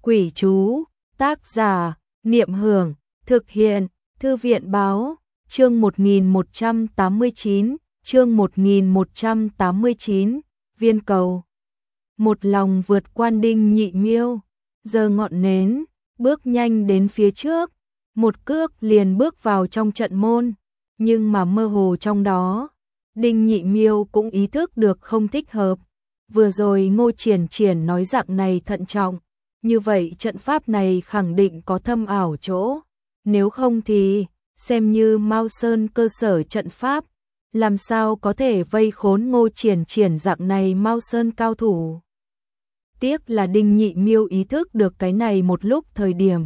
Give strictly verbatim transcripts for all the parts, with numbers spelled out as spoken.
Quỷ chú, tác giả, Niệm Hưởng, thực hiện, Thư viện Báo, chương một nghìn một trăm tám mươi chín, chương một nghìn một trăm tám mươi chín, viên cầu. Một lòng vượt quan Đinh Nhị Miêu, giơ ngọn nến, bước nhanh đến phía trước, một cước liền bước vào trong trận môn, nhưng mà mơ hồ trong đó, Đinh Nhị Miêu cũng ý thức được không thích hợp. Vừa rồi Ngô Triển Triển nói dạng này thận trọng, như vậy trận pháp này khẳng định có thâm ảo chỗ, nếu không thì xem như Mao Sơn cơ sở trận pháp, làm sao có thể vây khốn Ngô Triển Triển dạng này Mao Sơn cao thủ. Tiếc là Đinh Nhị Miêu ý thức được cái này một lúc thời điểm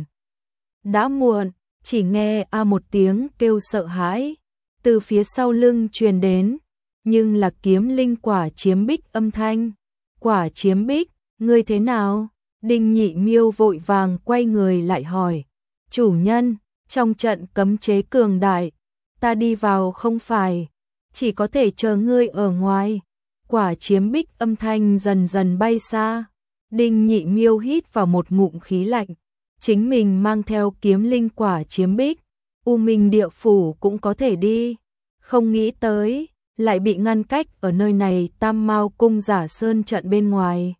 đã muộn, chỉ nghe a một tiếng kêu sợ hãi từ phía sau lưng truyền đến, nhưng là kiếm linh quả chiếm bích âm thanh. Quả chiếm bích, ngươi thế nào? Đinh Nhị Miêu vội vàng quay người lại hỏi. Chủ nhân, trong trận cấm chế cường đại, ta đi vào không phải, chỉ có thể chờ ngươi ở ngoài. Quả chiếm bích âm thanh dần dần bay xa. Đinh Nhị Miêu hít vào một ngụm khí lạnh, chính mình mang theo kiếm linh quả chiếm bích, U Minh địa phủ cũng có thể đi, không nghĩ tới lại bị ngăn cách ở nơi này Tam Mao cung Giả Sơn trận bên ngoài.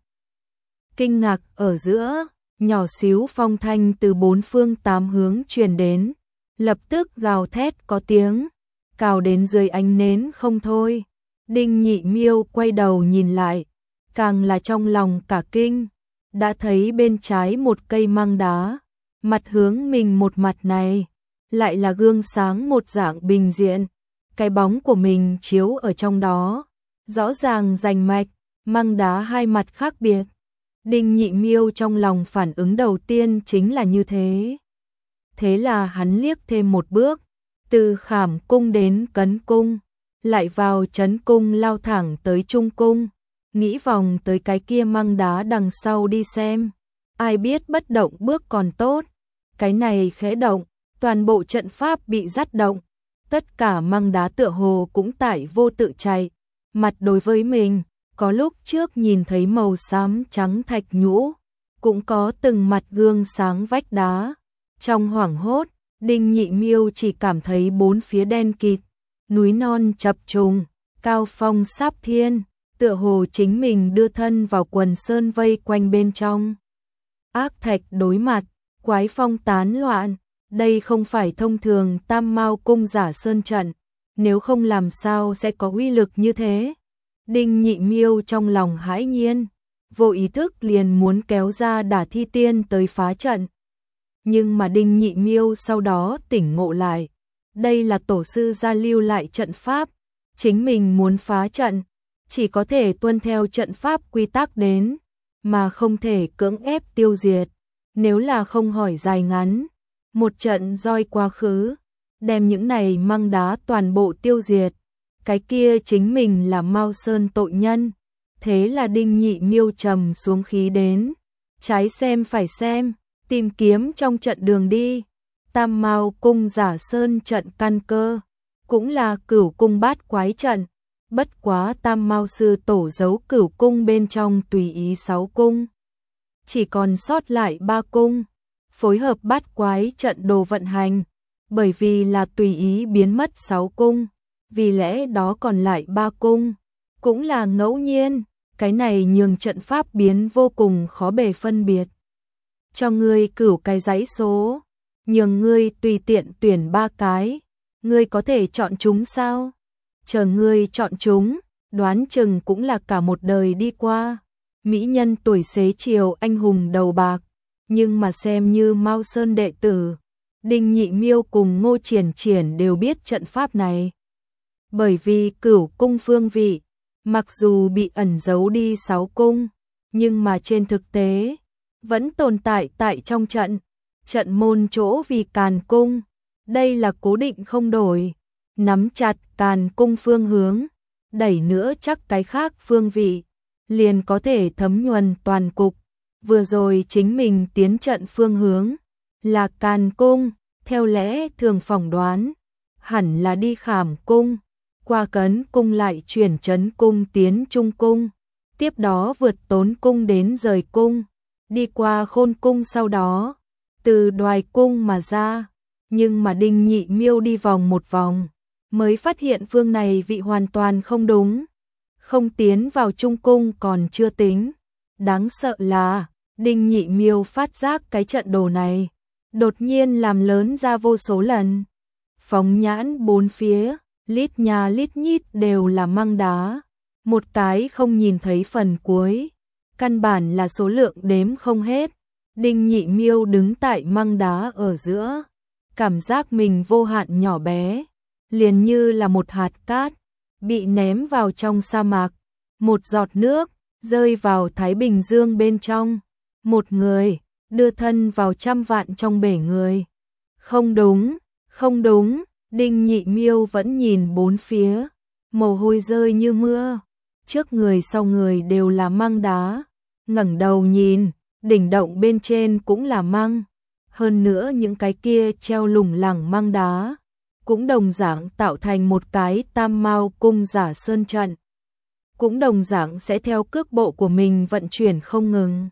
Kinh ngạc ở giữa, nhỏ xíu phong thanh từ bốn phương tám hướng truyền đến, lập tức gào thét có tiếng, cào đến dưới ánh nến không thôi. Đinh Nhị Miêu quay đầu nhìn lại, càng là trong lòng cả kinh, đã thấy bên trái một cây măng đá, mặt hướng mình một mặt này, lại là gương sáng một dạng bình diện. Cái bóng của mình chiếu ở trong đó, rõ ràng rành mạch, măng đá hai mặt khác biệt. Đinh Nhị Miêu trong lòng phản ứng đầu tiên chính là như thế. Thế là hắn liếc thêm một bước, từ Khảm cung đến Cấn cung, lại vào Trấn cung lao thẳng tới Trung cung, nghĩ vòng tới cái kia măng đá đằng sau đi xem. Ai biết bất động bước còn tốt, cái này khẽ động, toàn bộ trận pháp bị dắt động. Tất cả măng đá tựa hồ cũng tại vô tự chạy, mặt đối với mình, có lúc trước nhìn thấy màu xám trắng thạch nhũ, cũng có từng mặt gương sáng vách đá. Trong hoảng hốt, Đinh Nhị Miêu chỉ cảm thấy bốn phía đen kịt, núi non chập trùng, cao phong sáp thiên, tựa hồ chính mình đưa thân vào quần sơn vây quanh bên trong. Ác thạch đối mặt, quái phong tán loạn. Đây không phải thông thường Tam Mao cung Giả Sơn trận, nếu không làm sao sẽ có uy lực như thế. Đinh Nhị Miêu trong lòng hãi nhiên, vô ý thức liền muốn kéo ra Đả Thi Tiên tới phá trận. Nhưng mà Đinh Nhị Miêu sau đó tỉnh ngộ lại, đây là tổ sư gia lưu lại trận pháp, chính mình muốn phá trận, chỉ có thể tuân theo trận pháp quy tắc đến, mà không thể cưỡng ép tiêu diệt. Nếu là không hỏi dài ngắn, một trận roi quá khứ, đem những này măng đá toàn bộ tiêu diệt, cái kia chính mình là Mao Sơn tội nhân. Thế là Đinh Nhị Miêu trầm xuống khí đến, trái xem phải xem, tìm kiếm trong trận đường đi. Tam Mao cung Giả Sơn trận căn cơ, cũng là Cửu cung bát quái trận, bất quá Tam Mao sư tổ giấu Cửu cung bên trong tùy ý sáu cung, chỉ còn sót lại ba cung. Phối hợp bát quái trận đồ vận hành, bởi vì là tùy ý biến mất sáu cung, vì lẽ đó còn lại ba cung, cũng là ngẫu nhiên, cái này nhường trận pháp biến vô cùng khó bề phân biệt. Cho ngươi cửu cái dãy số, nhường ngươi tùy tiện tuyển ba cái, ngươi có thể chọn chúng sao? Chờ ngươi chọn chúng, đoán chừng cũng là cả một đời đi qua. Mỹ nhân tuổi xế chiều anh hùng đầu bạc. Nhưng mà xem như Mao Sơn đệ tử, Đinh Nhị Miêu cùng Ngô Triển Triển đều biết trận pháp này. Bởi vì Cửu cung phương vị, mặc dù bị ẩn giấu đi sáu cung, nhưng mà trên thực tế, vẫn tồn tại tại trong trận. Trận môn chỗ vì Càn cung, đây là cố định không đổi, nắm chặt Càn cung phương hướng, đẩy nữa chắc cái khác phương vị, liền có thể thấm nhuần toàn cục. Vừa rồi chính mình tiến trận phương hướng là Càn cung, theo lẽ thường phỏng đoán, hẳn là đi Khảm cung, qua Cấn cung lại chuyển Trấn cung tiến Trung cung, tiếp đó vượt Tốn cung đến Dời cung, đi qua Khôn cung sau đó, từ Đoài cung mà ra, nhưng mà Đinh Nhị Miêu đi vòng một vòng, mới phát hiện phương này vị hoàn toàn không đúng. Không tiến vào Trung cung còn chưa tính, đáng sợ là Đinh Nhị Miêu phát giác cái trận đồ này đột nhiên làm lớn ra vô số lần. Phóng nhãn bốn phía, lít nhà lít nhít đều là măng đá, một cái không nhìn thấy phần cuối, căn bản là số lượng đếm không hết. Đinh Nhị Miêu đứng tại măng đá ở giữa, cảm giác mình vô hạn nhỏ bé, liền như là một hạt cát bị ném vào trong sa mạc, một giọt nước rơi vào Thái Bình Dương bên trong, một người đưa thân vào trăm vạn trong bể người. Không đúng, không đúng, Đinh Nhị Miêu vẫn nhìn bốn phía, mồ hôi rơi như mưa, trước người sau người đều là măng đá, ngẩng đầu nhìn, đỉnh động bên trên cũng là măng, hơn nữa những cái kia treo lủng lẳng măng đá, cũng đồng dạng tạo thành một cái Tam Mao cung giả sơn trận, cũng đồng dạng sẽ theo cước bộ của mình vận chuyển không ngừng.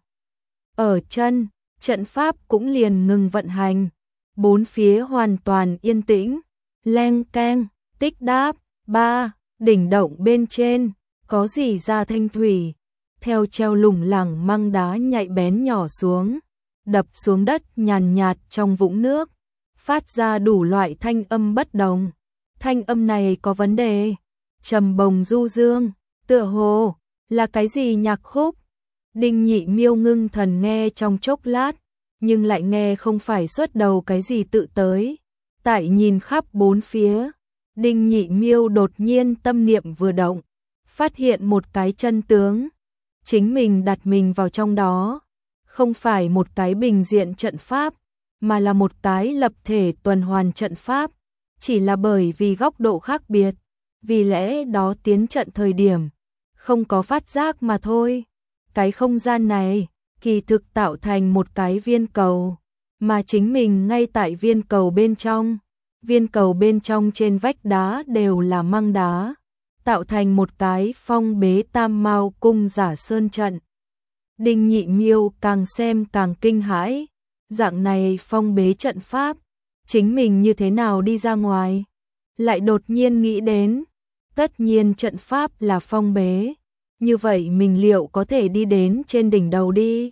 Ở chân, trận pháp cũng liền ngừng vận hành, bốn phía hoàn toàn yên tĩnh, leng keng, tích đáp, ba, đỉnh động bên trên, có gì ra thanh thủy, theo treo lủng lẳng măng đá nhạy bén nhỏ xuống, đập xuống đất nhàn nhạt trong vũng nước, phát ra đủ loại thanh âm bất đồng. Thanh âm này có vấn đề, trầm bồng du dương, tựa hồ là cái gì nhạc khúc. Đinh Nhị Miêu ngưng thần nghe trong chốc lát, nhưng lại nghe không phải xuất đầu cái gì tự tới. Tại nhìn khắp bốn phía, Đinh Nhị Miêu đột nhiên tâm niệm vừa động, phát hiện một cái chân tướng. Chính mình đặt mình vào trong đó, không phải một cái bình diện trận pháp, mà là một cái lập thể tuần hoàn trận pháp, chỉ là bởi vì góc độ khác biệt, vì lẽ đó tiến trận thời điểm không có phát giác mà thôi. Cái không gian này kỳ thực tạo thành một cái viên cầu, mà chính mình ngay tại viên cầu bên trong. Viên cầu bên trong trên vách đá đều là măng đá, tạo thành một cái phong bế Tam Mao cung giả sơn trận. Đinh Nhị Miêu càng xem càng kinh hãi, dạng này phong bế trận pháp, chính mình như thế nào đi ra ngoài? Lại đột nhiên nghĩ đến, tất nhiên trận pháp là phong bế, như vậy mình liệu có thể đi đến trên đỉnh đầu đi?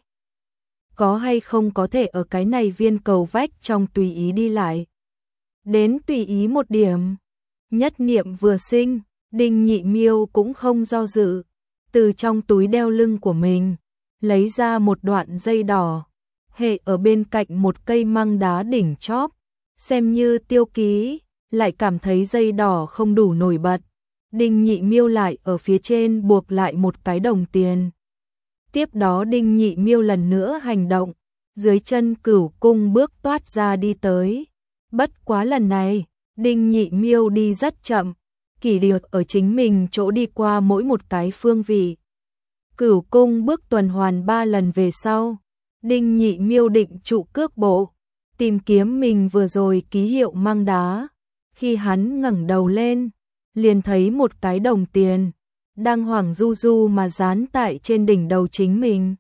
Có hay không có thể ở cái này viên cầu vách trong tùy ý đi lại? Đến tùy ý một điểm. Nhất niệm vừa sinh, Đinh Nhị Miêu cũng không do dự, từ trong túi đeo lưng của mình lấy ra một đoạn dây đỏ, hệ ở bên cạnh một cây măng đá đỉnh chóp, xem như tiêu ký, lại cảm thấy dây đỏ không đủ nổi bật. Đinh Nhị Miêu lại ở phía trên buộc lại một cái đồng tiền. Tiếp đó Đinh Nhị Miêu lần nữa hành động, dưới chân Cửu cung bước toát ra đi tới. Bất quá lần này, Đinh Nhị Miêu đi rất chậm, kỷ luật ở chính mình chỗ đi qua mỗi một cái phương vị. Cửu cung bước tuần hoàn ba lần về sau, Đinh Nhị Miêu định trụ cước bộ, tìm kiếm mình vừa rồi ký hiệu măng đá. Khi hắn ngẩng đầu lên, liền thấy một cái đồng tiền đang hoảng du du mà dán tại trên đỉnh đầu chính mình.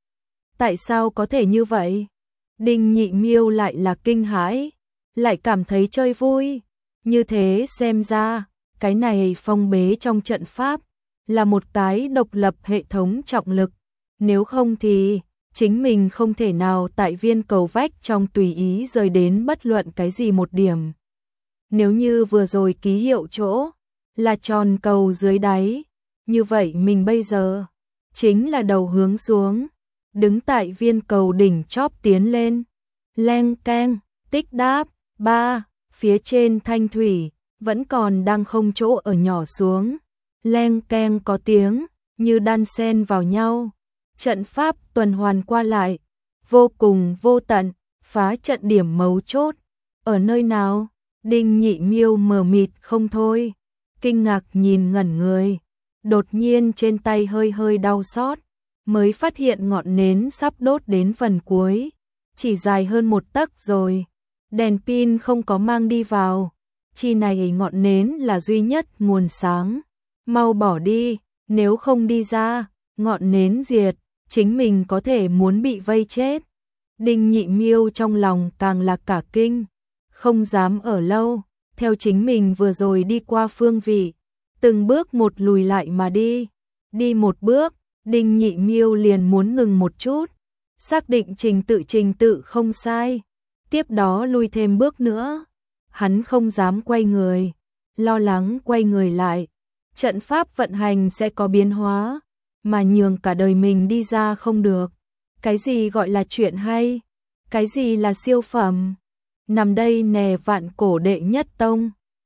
Tại sao có thể như vậy? Đinh Nhị Miêu lại là kinh hãi, lại cảm thấy chơi vui. Như thế xem ra, cái này phong bế trong trận pháp là một cái độc lập hệ thống trọng lực. Nếu không thì chính mình không thể nào tại viên cầu vách trong tùy ý rời đến bất luận cái gì một điểm. Nếu như vừa rồi ký hiệu chỗ là tròn cầu dưới đáy, như vậy mình bây giờ chính là đầu hướng xuống, đứng tại viên cầu đỉnh chóp tiến lên. Leng keng, tích đáp, ba, phía trên thanh thủy vẫn còn đang không chỗ ở nhỏ xuống. Leng keng có tiếng như đan xen vào nhau. Trận pháp tuần hoàn qua lại, vô cùng vô tận, phá trận điểm mấu chốt. Ở nơi nào? Đinh Nhị Miêu mờ mịt không thôi, kinh ngạc nhìn ngẩn người. Đột nhiên trên tay hơi hơi đau xót, mới phát hiện ngọn nến sắp đốt đến phần cuối, chỉ dài hơn một tấc rồi. Đèn pin không có mang đi vào, chi này ngọn nến là duy nhất nguồn sáng. Mau bỏ đi, nếu không đi ra, ngọn nến diệt, chính mình có thể muốn bị vây chết. Đinh Nhị Miêu trong lòng càng là cả kinh, không dám ở lâu, theo chính mình vừa rồi đi qua phương vị, từng bước một lùi lại mà đi. Đi một bước, Đinh Nhị Miêu liền muốn ngừng một chút, xác định trình tự trình tự không sai, tiếp đó lui thêm bước nữa. Hắn không dám quay người, lo lắng quay người lại, trận pháp vận hành sẽ có biến hóa, mà nhường cả đời mình đi ra không được. Cái gì gọi là chuyện hay? Cái gì là siêu phẩm? Nằm đây nè vạn cổ đệ nhất tông.